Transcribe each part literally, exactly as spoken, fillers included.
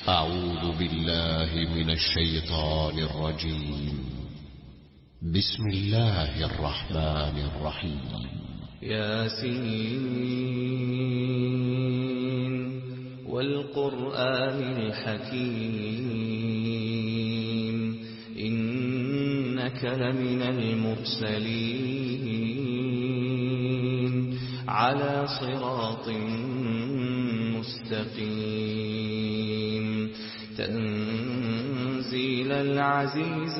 أعوذ بالله من الشيطان الرجيم. بسم الله الرحمن الرحيم. ياسين والقرآن الحكيم إنك لمن المرسلين على صراط مستقيم تنزيل العزيز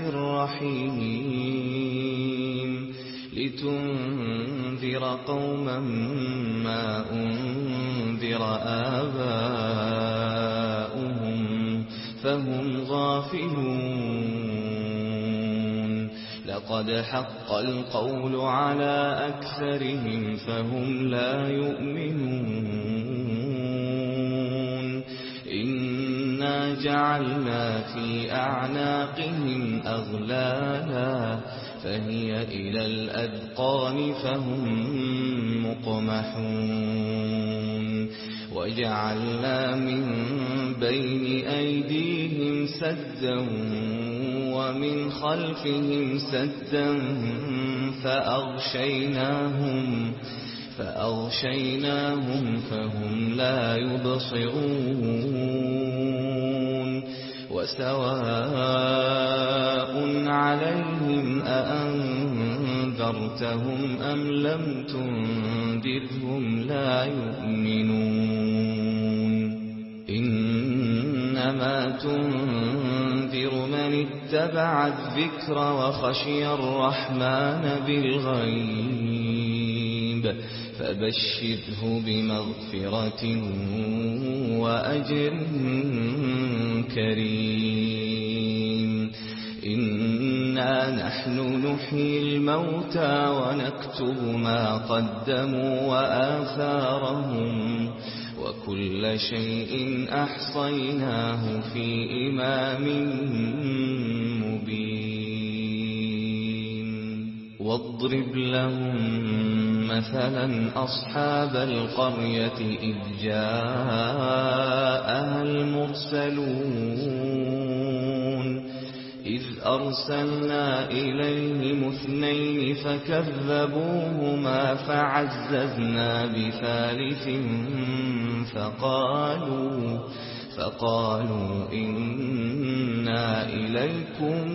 الرحيم لتنذر قوما ما أنذر آباؤهم فهم غافلون لقد حق القول على أكثرهم فهم لا يؤمنون إنا جعلنا في أعناقهم أغلالا فهي إلى الأذقان فهم مقمحون وجعلنا من بين أيديهم سدا ومن خلفهم سدا فأغشيناهم فأغشيناهم فهم لا يبصرون وسواء عليهم أأنذرتهم أم لم تنذرهم لا يؤمنون إنما تنذر من اتبع الذكر وخشي الرحمن بالغيب فبشره بمغفرة وأجر كريم إنا نحن نحيي الموتى ونكتب ما قدموا وآثارهم وكل شيء أحصيناه في إمام مبين واضرب لهم مثلا أصحاب القرية إذ جاءها المرسلون إذ أرسلنا إليهم اثنين فكذبوهما فعززنا بثالث فقالوا فقالوا إنا إليكم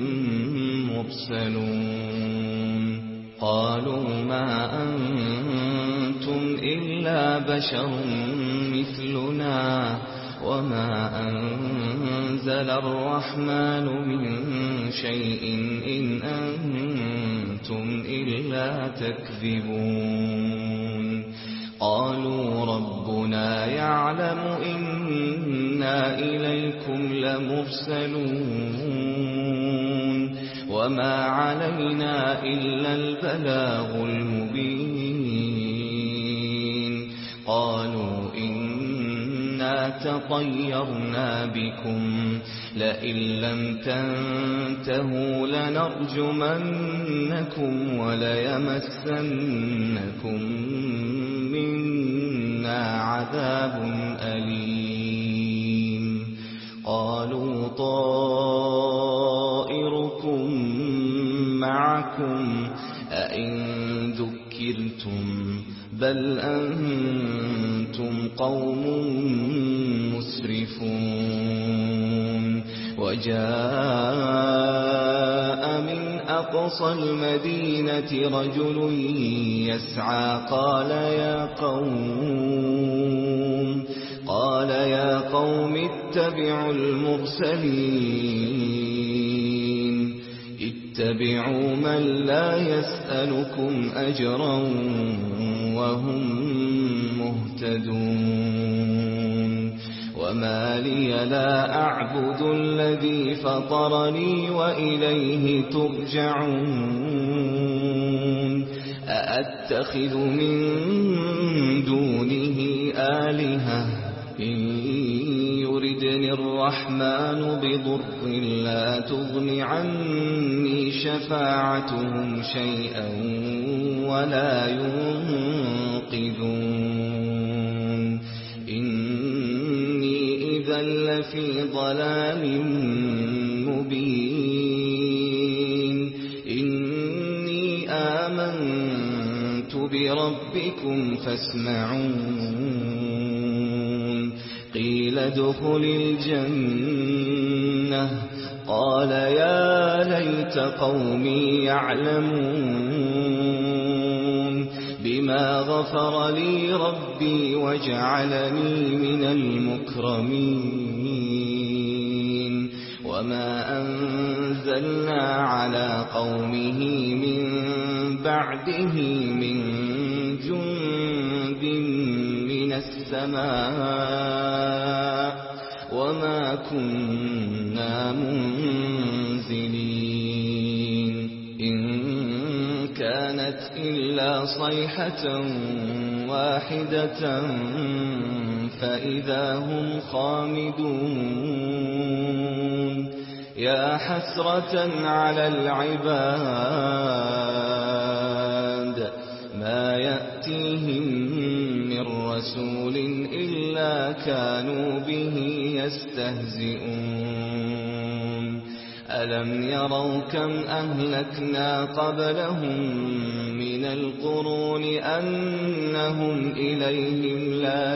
مرسلون قالوا ما أنتم إلا بشر مثلنا وما أنزل الرحمن من شيء إن أنتم إلا تكذبون قالوا ربنا يعلم إنا إليكم لمرسلون وما علينا إلا البلاغ المبين قالوا إنا تطيرنا بكم لئن لم تنتهوا لنرجمنكم وليمسنكم منا عذاب أليم قالوا طائركم معكم أئن ذكرتم بل أنتم قوم مسرفون وجاء من أقصى المدينة رجل يسعى قال يا قوم قال يا قوم اتبعوا المرسلين اتبعوا من لا يسألكم أجرا وهم مهتدون وما لي لا أعبد الذي فطرني وإليه ترجعون أأتخذ من دونه آلهة إن يردني الرحمن بضر لا تغن عني شفاعتهم شيئا ولا ينقذون إني إذا لفي ضلال مبين إني آمنت بربكم فاسمعون قيل ادخل الجنة قال يا ليت قومي يعلمون بما غفر لي ربي وجعلني من المكرمين وما أنزلنا على قومه من بعده من جند من السماء وما كنا منزلين إن كانت إلا صيحة واحدة فإذا هم خامدون يا حسرة على العباد ما يأتيهم من رسول إلا كانوا به يستهزئون ألم يروا كم أهلكنا قبلهم من القرون أنهم إليهم لا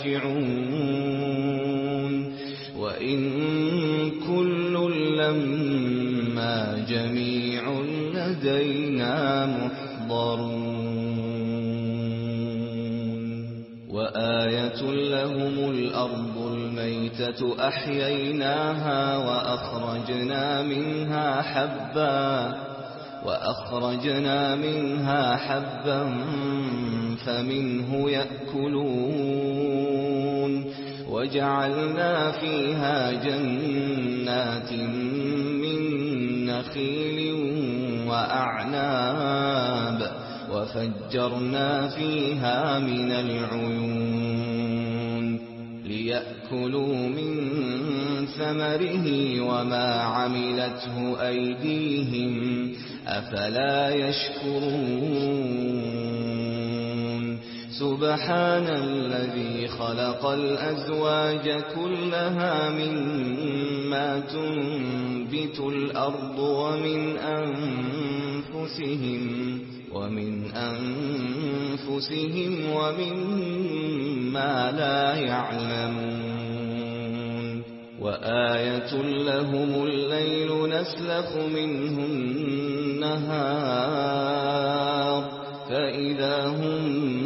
يرجعون وإن كل لما جميع لدينا محضرون وآية لهم الأرض الميتة أحييناها وأخرجنا منها حبا وأخرجنا منها حبا فمنه يأكلون وجعلنا فيها جنات من نخيل وأعناب وفجرنا فيها من العيون ليأكلوا من ثمره وما عملته أيديهم أفلا يشكرون سبحان الذي خلق الأزواج كلها مما تنبت الأرض ومن أنفسهم ومن أنفسهم ومما لا يعلمون وآية لهم الليل نسلخ منه النهار فإذا هم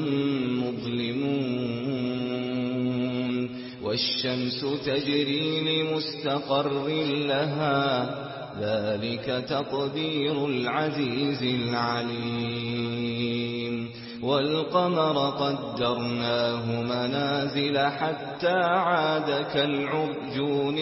مظلمون والشمس تجري لمستقر لها ذلك تقدير العزيز العليم والقمر قدرناه منازل حتى عاد كالعرجون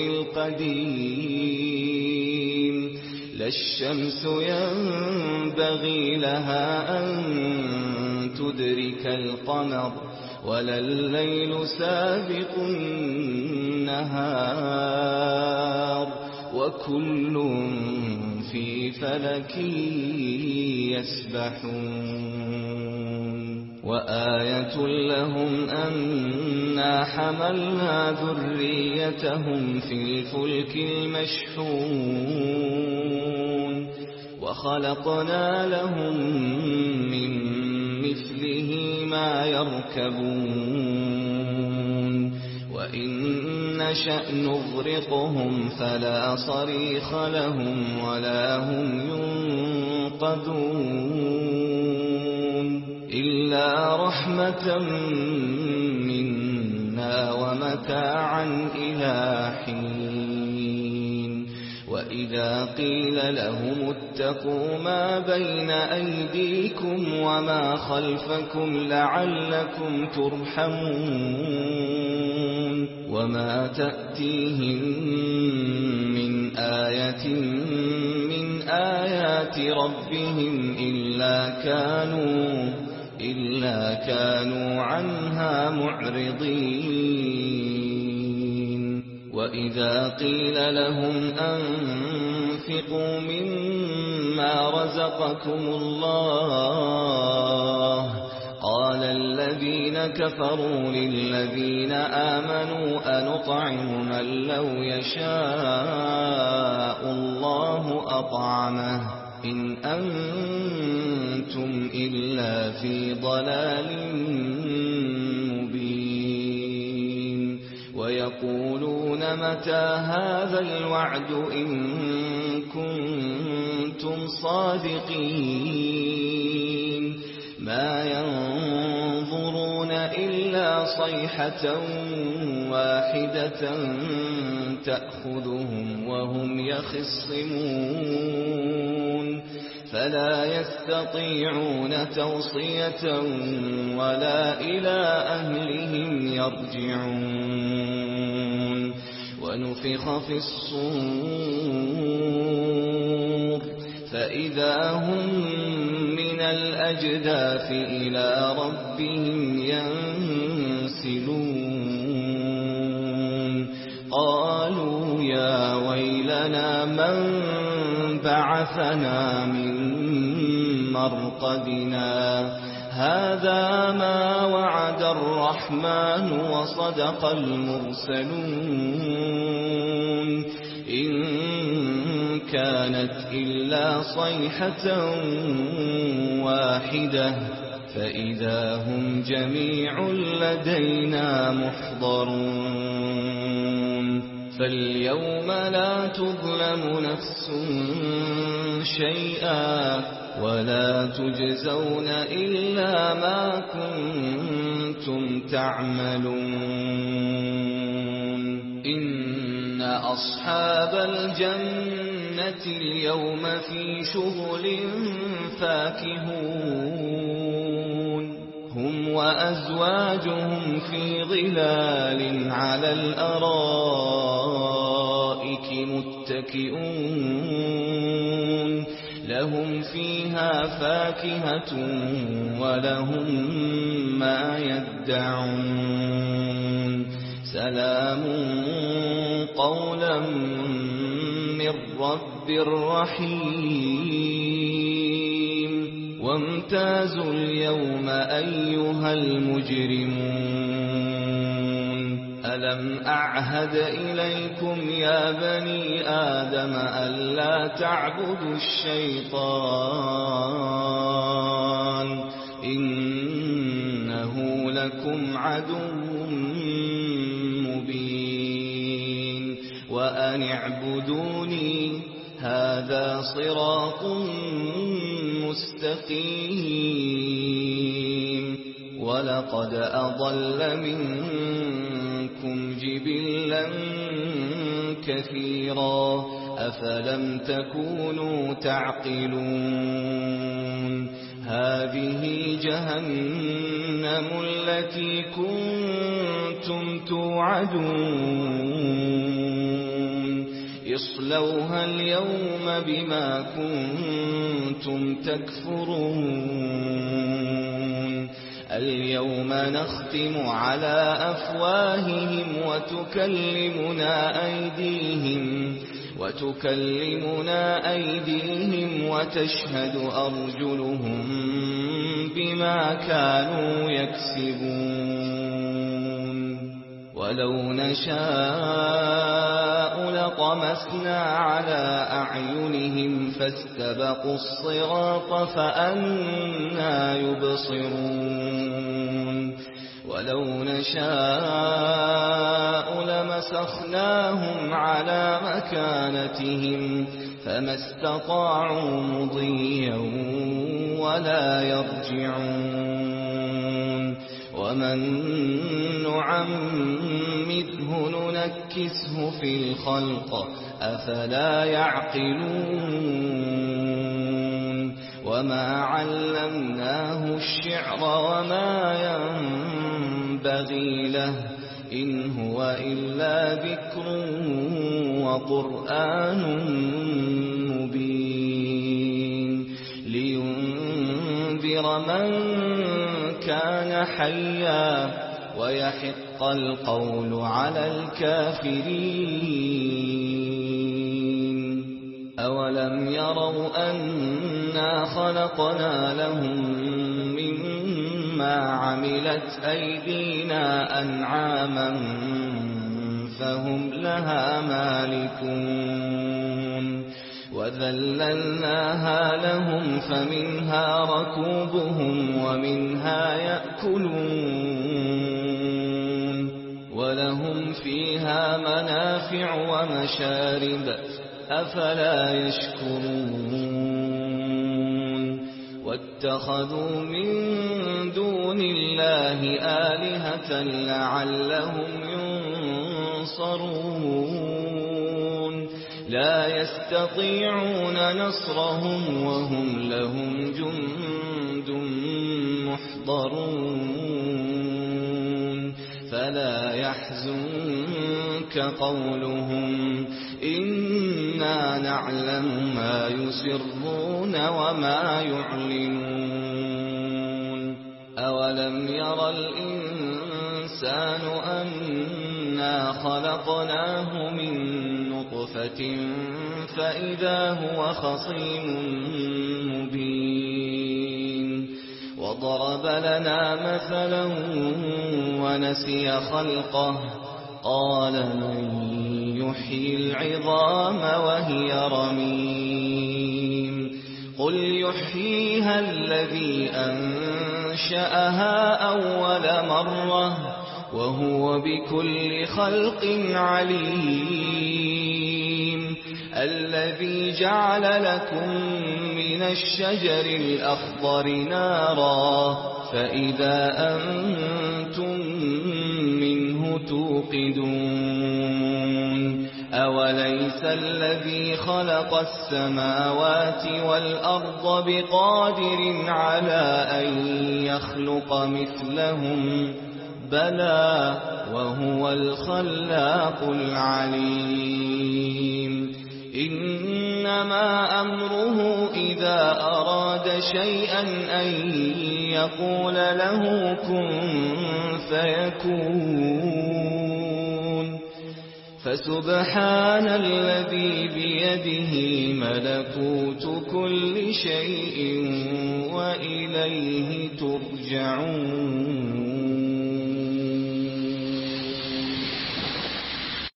القديم لا الشمس ينبغي لها أن تدرك القمر ولا الليل سابق النهار وكل في فلك يسبحون وآية لهم أنا حملنا ذريتهم في الفلك المشحون وخلقنا لهم من مثله ما يركبون وإن نشأ نغرقهم فلا صريخ لهم ولا هم ينقذون إلا رحمة منا ومتاعا إلى حين وإذا قيل لهم اتقوا ما بين أيديكم وما خلفكم لعلكم ترحمون وما تأتيهم من آية من آيات ربهم إلا كانوا إلا كانوا عنها معرضين وإذا قيل لهم أنفقوا مما رزقكم الله قال الذين كفروا للذين آمنوا أنطعم من لو يشاء الله أطعمه إن أنتم إلا في ضلال مبين ويقولون متى هذا الوعد إن كنتم صادقين ما ينظرون إلا صيحة واحدة تأخذهم وهم يخصمون فلا يستطيعون توصية ولا إلى أهلهم يرجعون ونفخ في الصور فإذا هم من الأجداث إلى ربهم ينسلون قالوا يا ويلنا من بعثنا من مرقدنا هذا ما وعد الرحمن وصدق المرسلون إن كانت إلا صيحة واحدة فإذا هم جميع لدينا محضرون فاليوم لا تظلم نفس شيئا ولا تجزون إلا ما كنتم تعملون إن أصحاب الجنة اليوم في شغل فاكهون هم وأزواجهم في ظلال على الأرائك متكئون لهم فيها فاكهة ولهم ما يدعون سلام قولا من رب رحيم وامتازوا اليوم أيها المجرمون ألم أعهد إليكم يا بني آدم ألا تعبدوا الشيطان إنه لكم عدو مبين وأن اعبدوني هذا صراط مستقيم ولقد أضل منكم جبلا كثيرا أفلم تكونوا تعقلون هذه جهنم التي كنتم توعدون اصلوها اليوم بما كنتم تكفرون اليوم نختم على أفواههم وتكلمنا أيديهم وتكلمنا أيديهم وتشهد أرجلهم بما كانوا يكسبون ولو نشاء لطمسنا على أعينهم فاستبقوا الصراط فأنى يبصرون ولو نشاء لمسخناهم على مكانتهم فما استطاعوا مضيا ولا يرجعون ومن نعمره ننكسه في الخلق أفلا يعقلون وما علمناه الشعر وما ينبغي له إن هو إلا ذكر وقرآن مبين لينذر من كان حيا ويحق القول على الكافرين أولم يروا أنا خلقنا لهم مما ما عملت أيدينا أنعاما فهم لها مالكون وذللناها لهم فمنها ركوبهم ومنها يأكلون ولهم فيها منافع ومشارب أفلا يشكرون واتخذوا من دون الله آلهة لعلهم ينصرون لا يستطيعون نصرهم وهم لهم جند محضرون فلا يحزنك قولهم إنا نعلم ما يسرون وما يعلنون أولم ير الإنسان أنا خلقناه من نطفة فإذا هو خصيم مبين وضرب لنا مثلا ونسي خلقه قال من يحيي العظام وهي رميم قل يحييها الذي أنشأها أول مرة وهو بكل خلق عليم الذي جعل لكم من الشجر الأخضر نارا فإذا أنتم منه توقدون أوليس الذي خلق السماوات والأرض بقادر على أن يخلق مثلهم بلى وهو الخلاق العليم إنما أمره إذا أراد شيئا أن يقول له كن فيكون فسبحان الذي بيده ملكوت كل شيء وإليه ترجعون